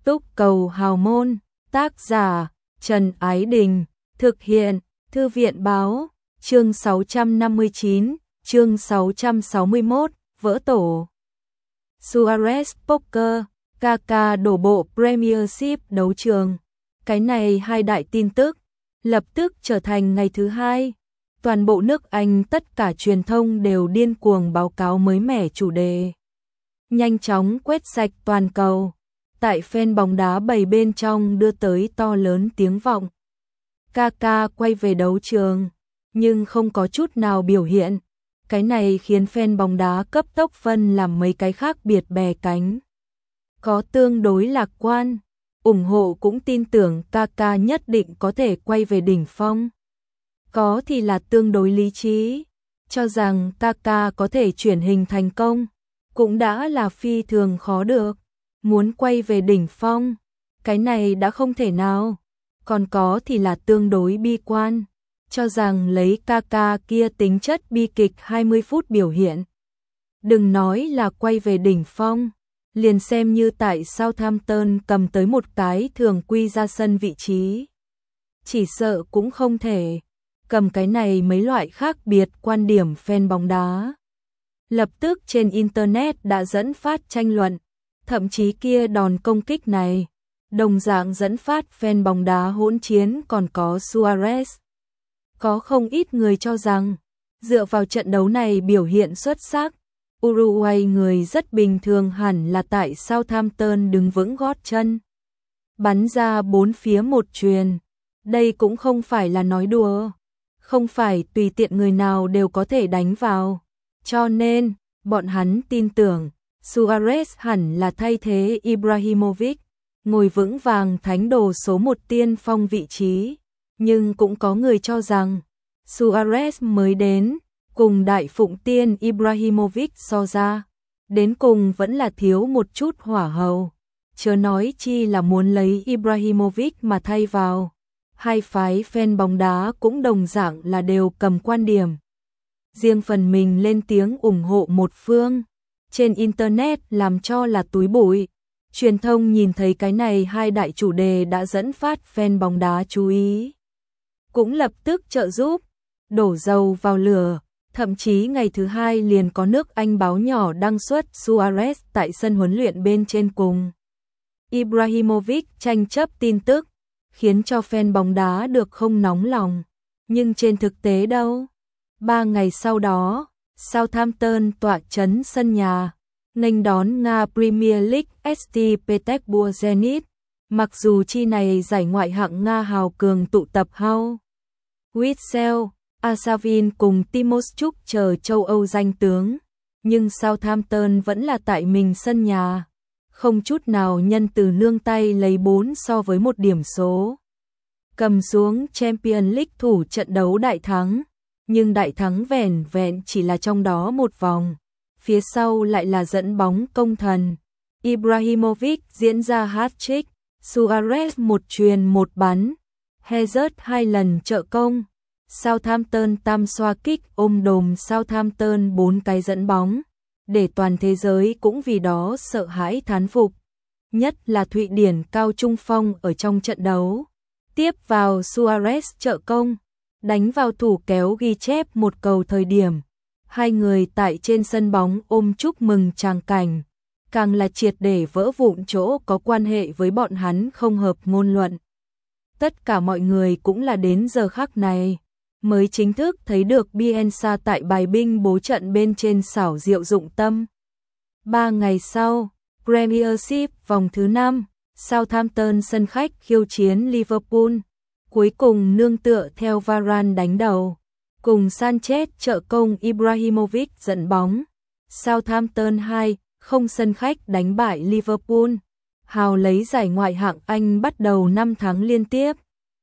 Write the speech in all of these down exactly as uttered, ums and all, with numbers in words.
Túc cầu hào môn, tác giả Trần Ái Đình, thực hiện Thư viện Báo, chương sáu trăm năm mươi chín, chương sáu trăm sáu mươi mốt, vỡ tổ. Suarez Poker, ca ca đổ bộ Premiership đấu trường. Cái này hai đại tin tức, lập tức trở thành ngày thứ hai. Toàn bộ nước Anh tất cả truyền thông đều điên cuồng báo cáo mới mẻ chủ đề. Nhanh chóng quét sạch toàn cầu. Tại fan bóng đá bầy bên trong đưa tới to lớn tiếng vọng. Kaka quay về đấu trường, nhưng không có chút nào biểu hiện. Cái này khiến fan bóng đá cấp tốc phân làm mấy cái khác biệt bè cánh. Có tương đối lạc quan, ủng hộ cũng tin tưởng Kaka nhất định có thể quay về đỉnh phong. Có thì là tương đối lý trí, cho rằng Kaka có thể chuyển hình thành công, cũng đã là phi thường khó được. Muốn quay về đỉnh phong, cái này đã không thể nào. Còn có thì là tương đối bi quan, cho rằng lấy Kaka kia tính chất bi kịch hai mươi phút biểu hiện. Đừng nói là quay về đỉnh phong, liền xem như tại Southampton cầm tới một cái thường quy ra sân vị trí. Chỉ sợ cũng không thể, cầm cái này mấy loại khác biệt quan điểm fan bóng đá. Lập tức trên Internet đã dẫn phát tranh luận. Thậm chí kia đòn công kích này, đồng dạng dẫn phát fan bóng đá hỗn chiến còn có Suarez. Có không ít người cho rằng, dựa vào trận đấu này biểu hiện xuất sắc, Uruguay người rất bình thường hẳn là tại Southampton đứng vững gót chân. Bắn ra bốn phía một chuyền, đây cũng không phải là nói đùa, không phải tùy tiện người nào đều có thể đánh vào. Cho nên, bọn hắn tin tưởng, Suarez hẳn là thay thế Ibrahimovic, ngồi vững vàng thánh đồ số một tiên phong vị trí. Nhưng cũng có người cho rằng, Suarez mới đến, cùng đại phụng tiên Ibrahimovic so ra, đến cùng vẫn là thiếu một chút hỏa hầu. Chớ nói chi là muốn lấy Ibrahimovic mà thay vào. Hai phái fan bóng đá cũng đồng dạng là đều cầm quan điểm. Riêng phần mình lên tiếng ủng hộ một phương. Trên Internet làm cho là túi bụi. Truyền thông nhìn thấy cái này hai đại chủ đề đã dẫn phát fan bóng đá chú ý. Cũng lập tức trợ giúp, đổ dầu vào lửa. Thậm chí ngày thứ hai liền có nước Anh báo nhỏ đăng xuất Suarez tại sân huấn luyện bên trên cùng Ibrahimovic tranh chấp tin tức, khiến cho fan bóng đá được không nóng lòng. Nhưng trên thực tế đâu? Ba ngày sau đó, Southampton tọa trấn sân nhà, nghênh đón Nga Premier League ét tê Petersburg Zenit. Mặc dù chi này giải ngoại hạng Nga hào cường tụ tập Hau, Witsel, Asavin cùng Timoschuk chờ châu Âu danh tướng, nhưng Southampton vẫn là tại mình sân nhà, không chút nào nhân từ nương tay lấy bốn so với một điểm số. Cầm xuống Champions League thủ trận đấu đại thắng. Nhưng đại thắng vẻn vẹn chỉ là trong đó một vòng, phía sau lại là dẫn bóng công thần. Ibrahimovic diễn ra hat-trick, Suarez một chuyền một bắn, Hazard hai lần trợ công. Southampton tam xoa kích ôm đồm Southampton bốn cái dẫn bóng, để toàn thế giới cũng vì đó sợ hãi thán phục. Nhất là Thụy Điển cao trung phong ở trong trận đấu, tiếp vào Suarez trợ công. Đánh vào thủ kéo ghi chép một cầu thời điểm. Hai người tại trên sân bóng ôm chúc mừng tràng cảnh. Càng là triệt để vỡ vụn chỗ có quan hệ với bọn hắn không hợp ngôn luận. Tất cả mọi người cũng là đến giờ khắc này mới chính thức thấy được Bielsa tại bài binh bố trận bên trên xảo diệu dụng tâm. Ba ngày sau, Premiership vòng thứ năm, Southampton sân khách khiêu chiến Liverpool. Cuối cùng nương tựa theo Varane đánh đầu, cùng Sanchez trợ công Ibrahimovic dẫn bóng. Southampton hai không sân khách đánh bại Liverpool. Hào lấy giải ngoại hạng Anh bắt đầu năm tháng liên tiếp.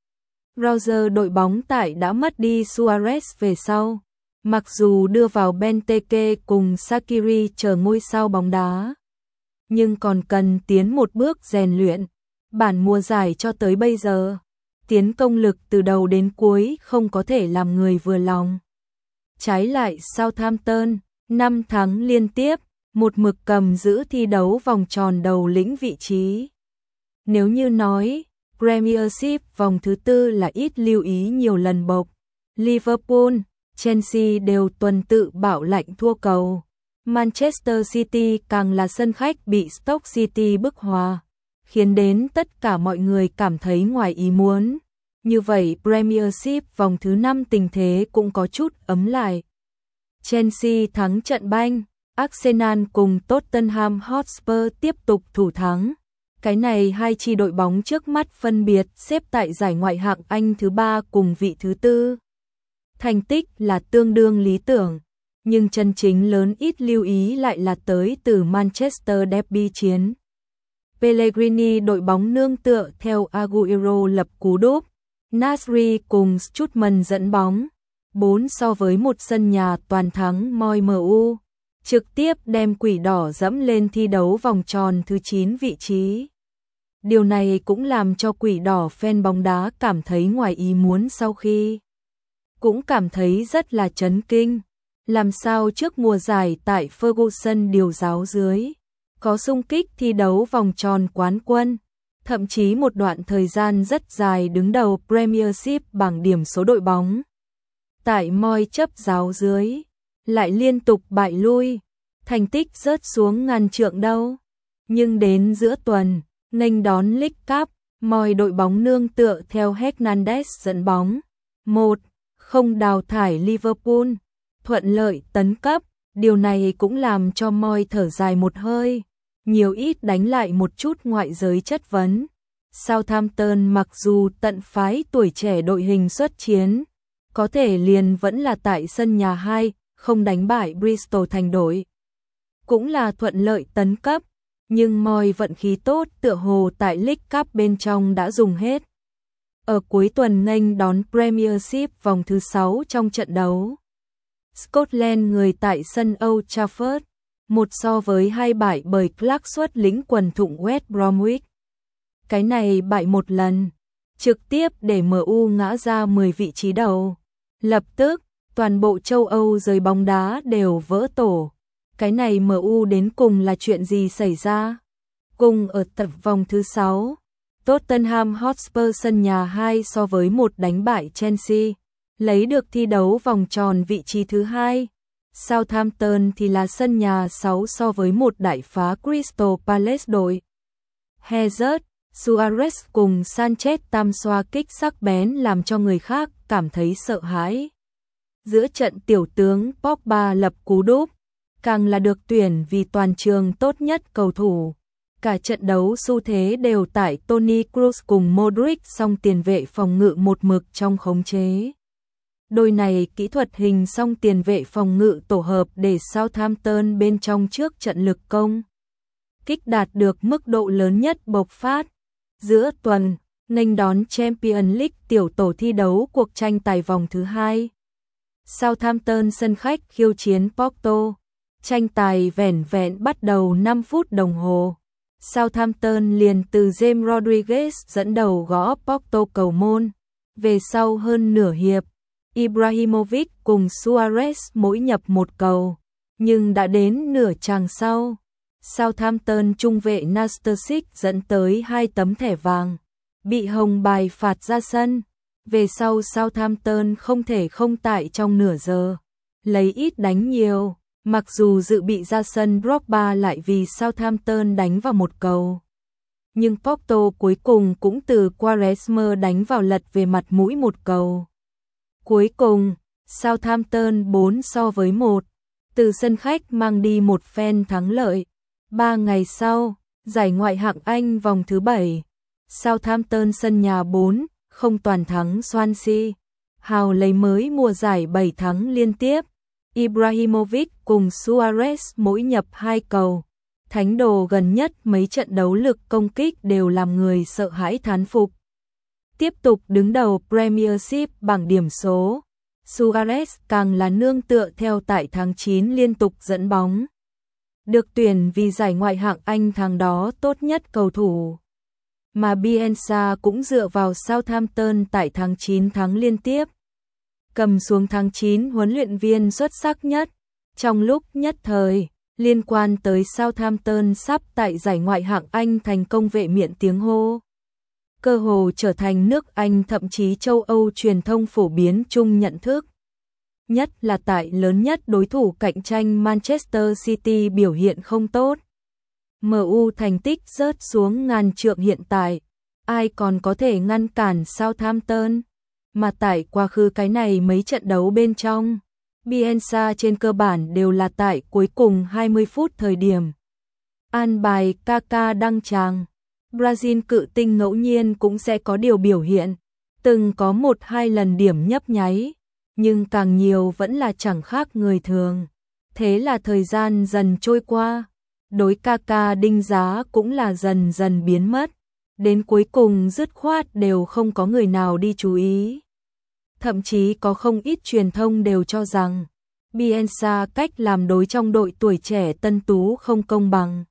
Roger đội bóng tại đã mất đi Suarez về sau. Mặc dù đưa vào Benteke cùng Shaqiri chờ ngôi sao bóng đá, nhưng còn cần tiến một bước rèn luyện. Bản mùa giải cho tới bây giờ, tiến công lực từ đầu đến cuối không có thể làm người vừa lòng. Trái lại Southampton, năm thắng liên tiếp, một mực cầm giữ thi đấu vòng tròn đầu lĩnh vị trí. Nếu như nói, Premiership vòng thứ tư là ít lưu ý nhiều lần bộc, Liverpool, Chelsea đều tuần tự bảo lãnh thua cầu. Manchester City càng là sân khách bị Stoke City bức hòa, khiến đến tất cả mọi người cảm thấy ngoài ý muốn. Như vậy Premiership vòng thứ năm tình thế cũng có chút ấm lại. Chelsea thắng trận banh, Arsenal cùng Tottenham Hotspur tiếp tục thủ thắng. Cái này hai chi đội bóng trước mắt phân biệt xếp tại giải ngoại hạng Anh thứ ba cùng vị thứ tư. Thành tích là tương đương lý tưởng, nhưng chân chính lớn ít lưu ý lại là tới từ Manchester Derby chiến. Pellegrini đội bóng nương tựa theo Aguero lập cú đúp, Nasri cùng Strootman dẫn bóng, bốn so với một sân nhà toàn thắng moi em u, trực tiếp đem quỷ đỏ dẫm lên thi đấu vòng tròn thứ chín vị trí. Điều này cũng làm cho quỷ đỏ fan bóng đá cảm thấy ngoài ý muốn sau khi cũng cảm thấy rất là chấn kinh. Làm sao trước mùa giải tại Ferguson điều giáo dưới có xung kích thi đấu vòng tròn quán quân, thậm chí một đoạn thời gian rất dài đứng đầu Premiership bảng điểm số đội bóng. Tại Moi chấp giáo dưới, lại liên tục bại lui, thành tích rớt xuống ngàn trượng đâu. Nhưng đến giữa tuần, nghênh đón League Cup, Moi đội bóng nương tựa theo Hernandez dẫn bóng, một không đào thải Liverpool, thuận lợi tấn cấp. Điều này cũng làm cho Moi thở dài một hơi, nhiều ít đánh lại một chút ngoại giới chất vấn. Southampton mặc dù tận phái tuổi trẻ đội hình xuất chiến, có thể liền vẫn là tại sân nhà hai, không đánh bại Bristol thành đội. Cũng là thuận lợi tấn cấp, nhưng Moi vận khí tốt tựa hồ tại League Cup bên trong đã dùng hết. Ở cuối tuần nghênh đón Premiership vòng thứ sáu trong trận đấu Scotland người tại sân Old Trafford, một so với hai bại bởi Clarkwood lính quần thụng West Bromwich. Cái này bại một lần, trực tiếp để em u ngã ra mười vị trí đầu. Lập tức, toàn bộ châu Âu giới bóng đá đều vỡ tổ. Cái này em u đến cùng là chuyện gì xảy ra? Cùng ở tập vòng thứ sáu, Tottenham Hotspur sân nhà hai so với một đánh bại Chelsea, lấy được thi đấu vòng tròn vị trí thứ hai. Southampton thì là sân nhà sáu so với một đại phá Crystal Palace đội. Hazard, Suarez cùng Sanchez tam xoa kích sắc bén làm cho người khác cảm thấy sợ hãi. Giữa trận tiểu tướng Pogba lập cú đúp, càng là được tuyển vì toàn trường tốt nhất cầu thủ. Cả trận đấu xu thế đều tại Toni Kroos cùng Modric, song tiền vệ phòng ngự một mực trong khống chế. Đôi này kỹ thuật hình song tiền vệ phòng ngự tổ hợp để Southampton bên trong trước trận lực công kích đạt được mức độ lớn nhất bộc phát. Giữa tuần, nghênh đón Champions League tiểu tổ thi đấu cuộc tranh tài vòng thứ hai. Southampton sân khách khiêu chiến Porto. Tranh tài vẻn vẹn bắt đầu năm phút đồng hồ. Southampton liền từ James Rodriguez dẫn đầu gõ Porto cầu môn. Về sau hơn nửa hiệp, Ibrahimovic cùng Suarez mỗi nhập một cầu. Nhưng đã đến nửa chàng sau, Southampton trung vệ Nastasic dẫn tới hai tấm thẻ vàng, bị hồng bài phạt ra sân. Về sau Southampton không thể không tại trong nửa giờ lấy ít đánh nhiều, mặc dù dự bị ra sân Drogba lại vì Southampton đánh vào một cầu. Nhưng Porto cuối cùng cũng từ Quaresma đánh vào lật về mặt mũi một cầu. Cuối cùng, Southampton bốn so với một, từ sân khách mang đi một phen thắng lợi. Ba ngày sau, giải ngoại hạng Anh vòng thứ bảy, Southampton sân nhà bốn không toàn thắng Swansea, hào lấy mới mùa giải bảy thắng liên tiếp. Ibrahimovic cùng Suarez mỗi nhập hai cầu. Thánh đồ gần nhất mấy trận đấu lực công kích đều làm người sợ hãi thán phục. Tiếp tục đứng đầu Premiership bảng điểm số. Suarez càng là nương tựa theo tại tháng chín liên tục dẫn bóng. Được tuyển vì giải ngoại hạng Anh tháng đó tốt nhất cầu thủ. Mà Bielsa cũng dựa vào Southampton tại tháng chín thắng liên tiếp. Cầm xuống tháng chín huấn luyện viên xuất sắc nhất. Trong lúc nhất thời, liên quan tới Southampton sắp tại giải Ngoại hạng Anh thành công vệ miệng tiếng hô. Cơ hồ trở thành nước Anh thậm chí châu Âu truyền thông phổ biến chung nhận thức. Nhất là tại lớn nhất đối thủ cạnh tranh Manchester City biểu hiện không tốt. em u thành tích rớt xuống ngàn trượng hiện tại, ai còn có thể ngăn cản Southampton, mà tại quá khứ cái này mấy trận đấu bên trong, Bielsa trên cơ bản đều là tại cuối cùng hai mươi phút thời điểm. An bài Kaka đăng tràng, Brazil cự tinh ngẫu nhiên cũng sẽ có điều biểu hiện, từng có một hai lần điểm nhấp nháy, nhưng càng nhiều vẫn là chẳng khác người thường. Thế là thời gian dần trôi qua, đối Kaka đinh giá cũng là dần dần biến mất, đến cuối cùng dứt khoát đều không có người nào đi chú ý. Thậm chí có không ít truyền thông đều cho rằng Bielsa cách làm đối trong đội tuổi trẻ tân tú không công bằng.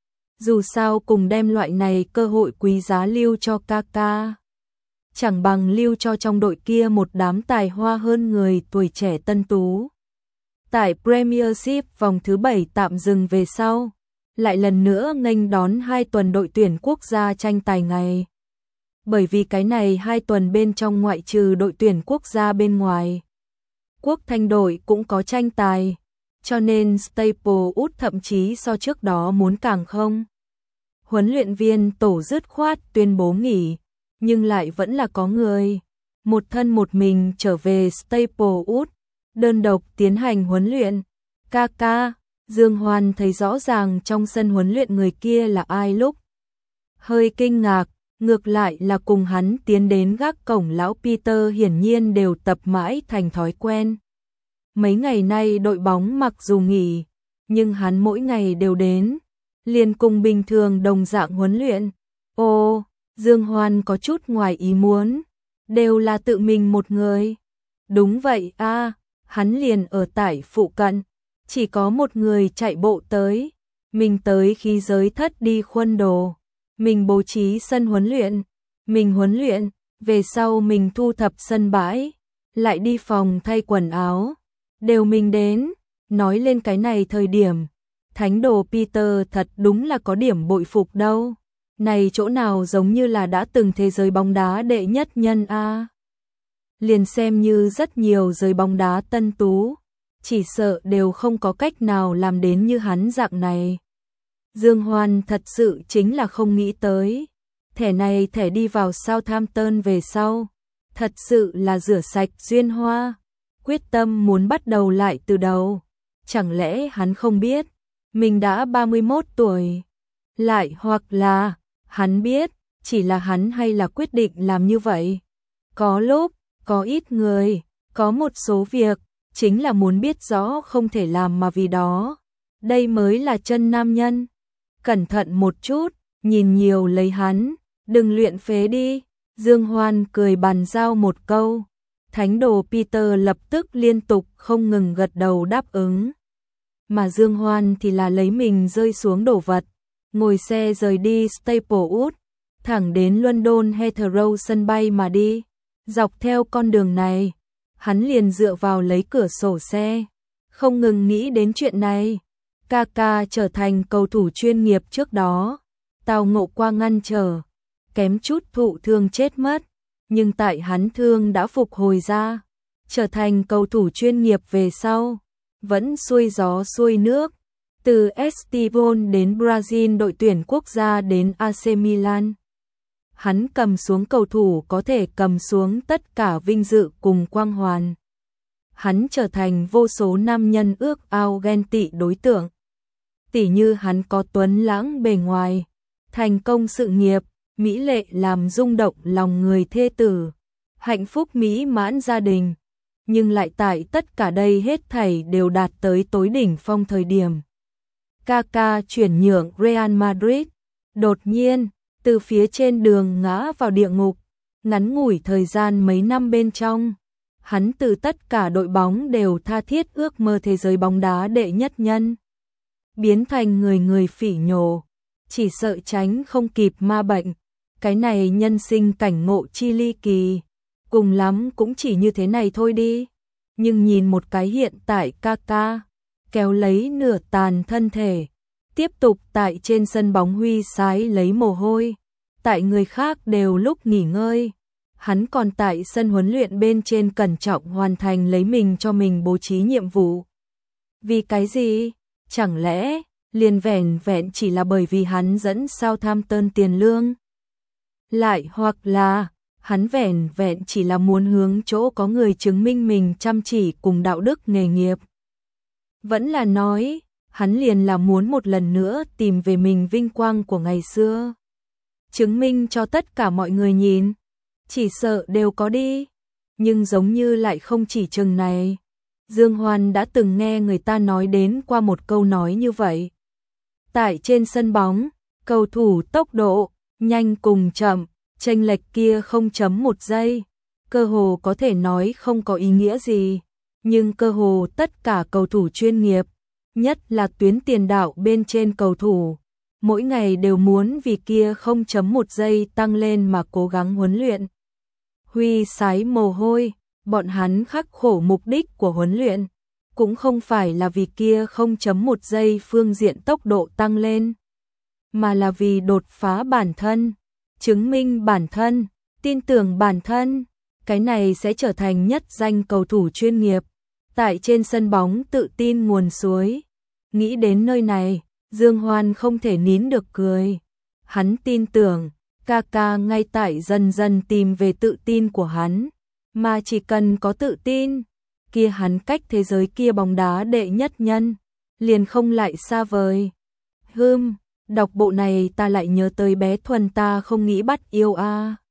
Dù sao cùng đem loại này cơ hội quý giá lưu cho Kaka, chẳng bằng lưu cho trong đội kia một đám tài hoa hơn người tuổi trẻ tân tú. Tại Premiership vòng thứ bảy tạm dừng về sau, lại lần nữa nghênh đón hai tuần đội tuyển quốc gia tranh tài ngày. Bởi vì cái này hai tuần bên trong ngoại trừ đội tuyển quốc gia bên ngoài, quốc thanh đội cũng có tranh tài, cho nên Staplewood thậm chí so trước đó muốn càng không. Huấn luyện viên tổ dứt khoát tuyên bố nghỉ, nhưng lại vẫn là có người một thân một mình trở về Staplewood, đơn độc tiến hành huấn luyện. Kaka, Dương Hoan thấy rõ ràng trong sân huấn luyện người kia là ai lúc hơi kinh ngạc, ngược lại là cùng hắn tiến đến gác cổng lão Peter hiển nhiên đều tập mãi thành thói quen. Mấy ngày nay đội bóng mặc dù nghỉ, nhưng hắn mỗi ngày đều đến, liền cùng bình thường đồng dạng huấn luyện. Ô, Dương Hoan có chút ngoài ý muốn, đều là tự mình một người. Đúng vậy a, à, hắn liền ở tại phụ cận, chỉ có một người chạy bộ tới, mình tới khí giới thất đi khuân đồ, mình bố trí sân huấn luyện, mình huấn luyện, về sau mình thu thập sân bãi, lại đi phòng thay quần áo, đều mình đến. Nói lên cái này thời điểm, thánh đồ Peter thật đúng là có điểm bội phục đâu. Này chỗ nào giống như là đã từng thế giới bóng đá đệ nhất nhân a. À. Liền xem như rất nhiều giới bóng đá tân tú, chỉ sợ đều không có cách nào làm đến như hắn dạng này. Dương Hoan thật sự chính là không nghĩ tới, thẻ này thẻ đi vào Southampton về sau, thật sự là rửa sạch duyên hoa, quyết tâm muốn bắt đầu lại từ đầu. Chẳng lẽ hắn không biết, mình đã ba mươi mốt tuổi, lại hoặc là hắn biết, chỉ là hắn hay là quyết định làm như vậy. Có lúc, có ít người, có một số việc, chính là muốn biết rõ không thể làm mà vì đó. Đây mới là chân nam nhân. Cẩn thận một chút, nhìn nhiều lấy hắn, đừng luyện phế đi. Dương Hoan cười bàn giao một câu. Thánh đồ Peter lập tức liên tục không ngừng gật đầu đáp ứng. Mà Dương Hoan thì là lấy mình rơi xuống đồ vật, ngồi xe rời đi Staplewood, thẳng đến London Heathrow sân bay mà đi. Dọc theo con đường này, hắn liền dựa vào lấy cửa sổ xe, không ngừng nghĩ đến chuyện này. Kaka trở thành cầu thủ chuyên nghiệp trước đó, tao ngộ qua ngăn trở, kém chút thụ thương chết mất, nhưng tại hắn thương đã phục hồi ra, trở thành cầu thủ chuyên nghiệp về sau, vẫn xuôi gió xuôi nước, từ Estivon đến Brazil đội tuyển quốc gia đến a xê Milan. Hắn cầm xuống cầu thủ có thể cầm xuống tất cả vinh dự cùng quang hoàn. Hắn trở thành vô số nam nhân ước ao ghen tị đối tượng. Tỉ như hắn có tuấn lãng bề ngoài, thành công sự nghiệp, mỹ lệ làm rung động lòng người thê tử, hạnh phúc mỹ mãn gia đình. Nhưng lại tại tất cả đây hết thảy đều đạt tới tối đỉnh phong thời điểm. Kaka chuyển nhượng Real Madrid, đột nhiên, từ phía trên đường ngã vào địa ngục, ngắn ngủi thời gian mấy năm bên trong. Hắn từ tất cả đội bóng đều tha thiết ước mơ thế giới bóng đá đệ nhất nhân. Biến thành người người phỉ nhổ, chỉ sợ tránh không kịp ma bệnh. Cái này nhân sinh cảnh ngộ chi ly kỳ, cùng lắm cũng chỉ như thế này thôi đi. Nhưng nhìn một cái hiện tại Kaka, kéo lấy nửa tàn thân thể, tiếp tục tại trên sân bóng huy sái lấy mồ hôi. Tại người khác đều lúc nghỉ ngơi, hắn còn tại sân huấn luyện bên trên cẩn trọng hoàn thành lấy mình cho mình bố trí nhiệm vụ. Vì cái gì? Chẳng lẽ liền vẻn vẹn chỉ là bởi vì hắn dẫn Southampton tiền lương? Lại hoặc là hắn vẻn vẹn chỉ là muốn hướng chỗ có người chứng minh mình chăm chỉ cùng đạo đức nghề nghiệp? Vẫn là nói, hắn liền là muốn một lần nữa tìm về mình vinh quang của ngày xưa, chứng minh cho tất cả mọi người nhìn, chỉ sợ đều có đi, nhưng giống như lại không chỉ chừng này. Dương Hoan đã từng nghe người ta nói đến qua một câu nói như vậy. Tại trên sân bóng, cầu thủ tốc độ, nhanh cùng chậm, chênh lệch kia không chấm một giây, cơ hồ có thể nói không có ý nghĩa gì, nhưng cơ hồ tất cả cầu thủ chuyên nghiệp, nhất là tuyến tiền đạo bên trên cầu thủ, mỗi ngày đều muốn vì kia không chấm một giây tăng lên mà cố gắng huấn luyện. Huy sái mồ hôi, bọn hắn khắc khổ mục đích của huấn luyện, cũng không phải là vì kia không chấm một giây phương diện tốc độ tăng lên, mà là vì đột phá bản thân, chứng minh bản thân, tin tưởng bản thân, cái này sẽ trở thành nhất danh cầu thủ chuyên nghiệp, tại trên sân bóng tự tin nguồn suối. Nghĩ đến nơi này, Dương Hoan không thể nín được cười. Hắn tin tưởng, Kaka ngay tại dần dần tìm về tự tin của hắn, mà chỉ cần có tự tin, kia hắn cách thế giới kia bóng đá đệ nhất nhân, liền không lại xa vời. Hừm, đọc bộ này ta lại nhớ tới bé Thuần ta không nghĩ bắt yêu a.